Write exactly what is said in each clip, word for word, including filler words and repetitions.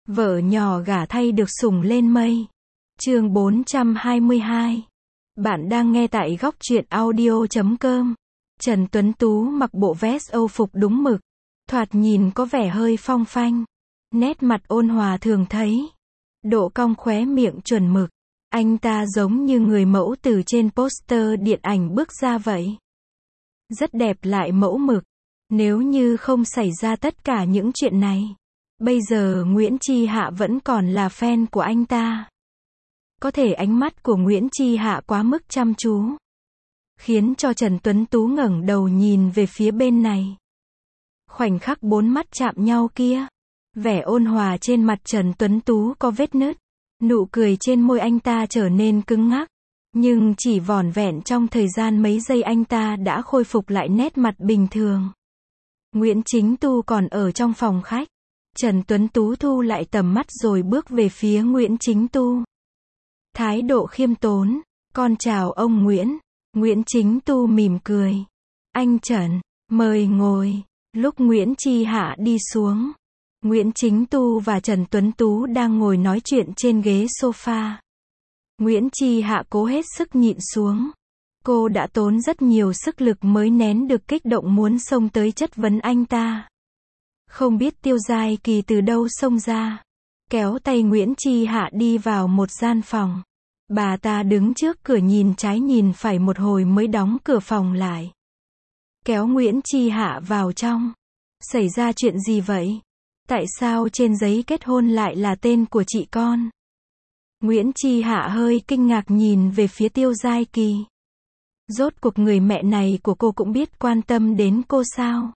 Vợ nhỏ gả thay được sủng lên mây. Chương bốn trăm hai mươi hai. Bạn đang nghe tại góc truyện audio chấm com. Trần Tuấn Tú mặc bộ vest Âu phục đúng mực, thoạt nhìn có vẻ hơi phong phanh. Nét mặt ôn hòa thường thấy. Độ cong khóe miệng chuẩn mực. Anh ta giống như người mẫu từ trên poster điện ảnh bước ra vậy. Rất đẹp lại mẫu mực. Nếu như không xảy ra tất cả những chuyện này, bây giờ Nguyễn Chi Hạ vẫn còn là fan của anh ta. Có thể ánh mắt của Nguyễn Chi Hạ quá mức chăm chú, khiến cho Trần Tuấn Tú ngẩng đầu nhìn về phía bên này. Khoảnh khắc bốn mắt chạm nhau kia, vẻ ôn hòa trên mặt Trần Tuấn Tú có vết nứt, nụ cười trên môi anh ta trở nên cứng ngắc. Nhưng chỉ vỏn vẹn trong thời gian mấy giây anh ta đã khôi phục lại nét mặt bình thường. Nguyễn Chính Tu còn ở trong phòng khách. Trần Tuấn Tú thu lại tầm mắt rồi bước về phía Nguyễn Chính Tu. Thái độ khiêm tốn. Con chào ông Nguyễn. Nguyễn Chính Tu mỉm cười. Anh Trần, mời ngồi. Lúc Nguyễn Chi Hạ đi xuống, Nguyễn Chính Tu và Trần Tuấn Tú đang ngồi nói chuyện trên ghế sofa. Nguyễn Chi Hạ cố hết sức nhịn xuống. Cô đã tốn rất nhiều sức lực mới nén được kích động muốn xông tới chất vấn anh ta. Không biết Tiêu Giai Kỳ từ đâu xông ra, kéo tay Nguyễn Chi Hạ đi vào một gian phòng. Bà ta đứng trước cửa nhìn trái nhìn phải một hồi mới đóng cửa phòng lại. Kéo Nguyễn Chi Hạ vào trong. Xảy ra chuyện gì vậy? Tại sao trên giấy kết hôn lại là tên của chị con? Nguyễn Chi Hạ hơi kinh ngạc nhìn về phía Tiêu Giai Kỳ. Rốt cuộc người mẹ này của cô cũng biết quan tâm đến cô sao?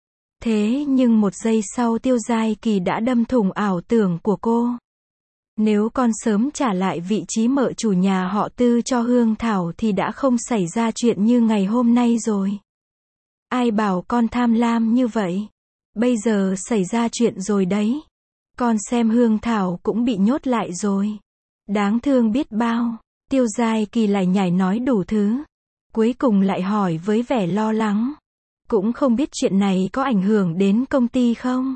Thế nhưng một giây sau Tiêu Giai Kỳ đã đâm thủng ảo tưởng của cô. Nếu con sớm trả lại vị trí mợ chủ nhà họ Tư cho Hương Thảo thì đã không xảy ra chuyện như ngày hôm nay rồi. Ai bảo con tham lam như vậy? Bây giờ xảy ra chuyện rồi đấy. Con xem Hương Thảo cũng bị nhốt lại rồi. Đáng thương biết bao. Tiêu Giai Kỳ lại nhảy nói đủ thứ. Cuối cùng lại hỏi với vẻ lo lắng. Cũng không biết chuyện này có ảnh hưởng đến công ty không?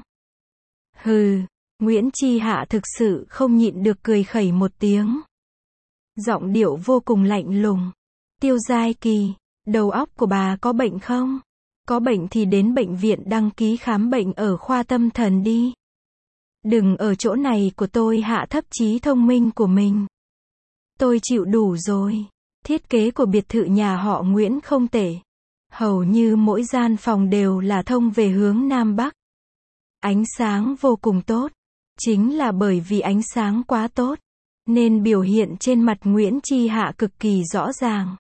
Hừ, Nguyễn Chi Hạ thực sự không nhịn được cười khẩy một tiếng. Giọng điệu vô cùng lạnh lùng. Tiêu Giai Kỳ, đầu óc của bà có bệnh không? Có bệnh thì đến bệnh viện đăng ký khám bệnh ở khoa tâm thần đi. Đừng ở chỗ này của tôi hạ thấp trí thông minh của mình. Tôi chịu đủ rồi. Thiết kế của biệt thự nhà họ Nguyễn không tệ. Hầu như mỗi gian phòng đều là thông về hướng Nam Bắc. Ánh sáng vô cùng tốt. Chính là bởi vì ánh sáng quá tốt, nên biểu hiện trên mặt Nguyễn Chi Hạ cực kỳ rõ ràng.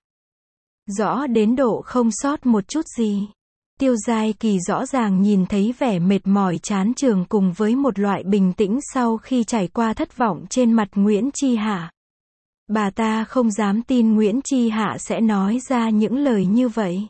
Rõ đến độ không sót một chút gì. Tiêu Giai Kỳ rõ ràng nhìn thấy vẻ mệt mỏi chán chường cùng với một loại bình tĩnh sau khi trải qua thất vọng trên mặt Nguyễn Chi Hạ. Bà ta không dám tin Nguyễn Chi Hạ sẽ nói ra những lời như vậy.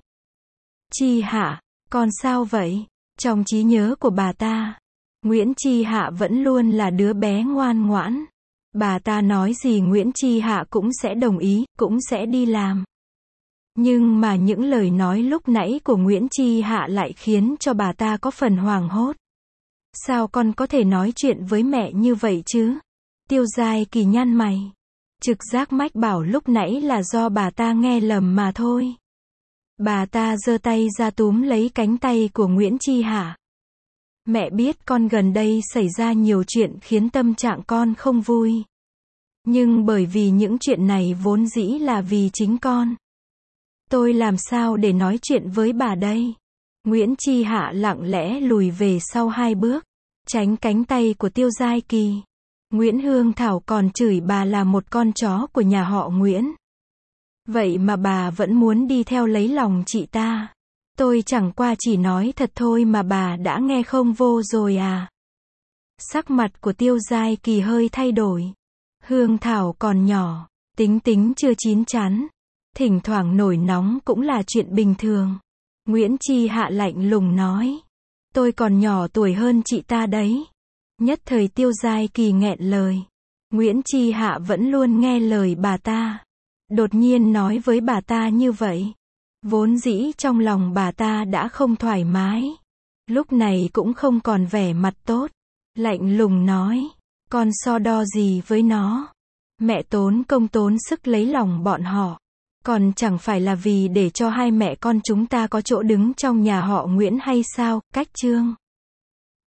Chi Hạ, con sao vậy? Trong trí nhớ của bà ta, Nguyễn Chi Hạ vẫn luôn là đứa bé ngoan ngoãn. Bà ta nói gì Nguyễn Chi Hạ cũng sẽ đồng ý, cũng sẽ đi làm. Nhưng mà những lời nói lúc nãy của Nguyễn Chi Hạ lại khiến cho bà ta có phần hoảng hốt. Sao con có thể nói chuyện với mẹ như vậy chứ? Tiêu Giai Kỳ nhăn mày. Trực giác mách bảo lúc nãy là do bà ta nghe lầm mà thôi. Bà ta giơ tay ra túm lấy cánh tay của Nguyễn Chi Hạ. Mẹ biết con gần đây xảy ra nhiều chuyện khiến tâm trạng con không vui. Nhưng bởi vì những chuyện này vốn dĩ là vì chính con. Tôi làm sao để nói chuyện với bà đây? Nguyễn Chi Hạ lặng lẽ lùi về sau hai bước, tránh cánh tay của Tiêu Giai Kỳ. Nguyễn Hương Thảo còn chửi bà là một con chó của nhà họ Nguyễn. Vậy mà bà vẫn muốn đi theo lấy lòng chị ta. Tôi chẳng qua chỉ nói thật thôi mà bà đã nghe không vô rồi à? Sắc mặt của Tiêu Giai Kỳ hơi thay đổi. Hương Thảo còn nhỏ, tính tính chưa chín chắn. Thỉnh thoảng nổi nóng cũng là chuyện bình thường. Nguyễn Chi Hạ lạnh lùng nói. Tôi còn nhỏ tuổi hơn chị ta đấy. Nhất thời Tiêu Giai Kỳ nghẹn lời. Nguyễn Chi Hạ vẫn luôn nghe lời bà ta. Đột nhiên nói với bà ta như vậy. Vốn dĩ trong lòng bà ta đã không thoải mái. Lúc này cũng không còn vẻ mặt tốt. Lạnh lùng nói. Con so đo gì với nó? Mẹ tốn công tốn sức lấy lòng bọn họ. Còn chẳng phải là vì để cho hai mẹ con chúng ta có chỗ đứng trong nhà họ Nguyễn hay sao? Cách chương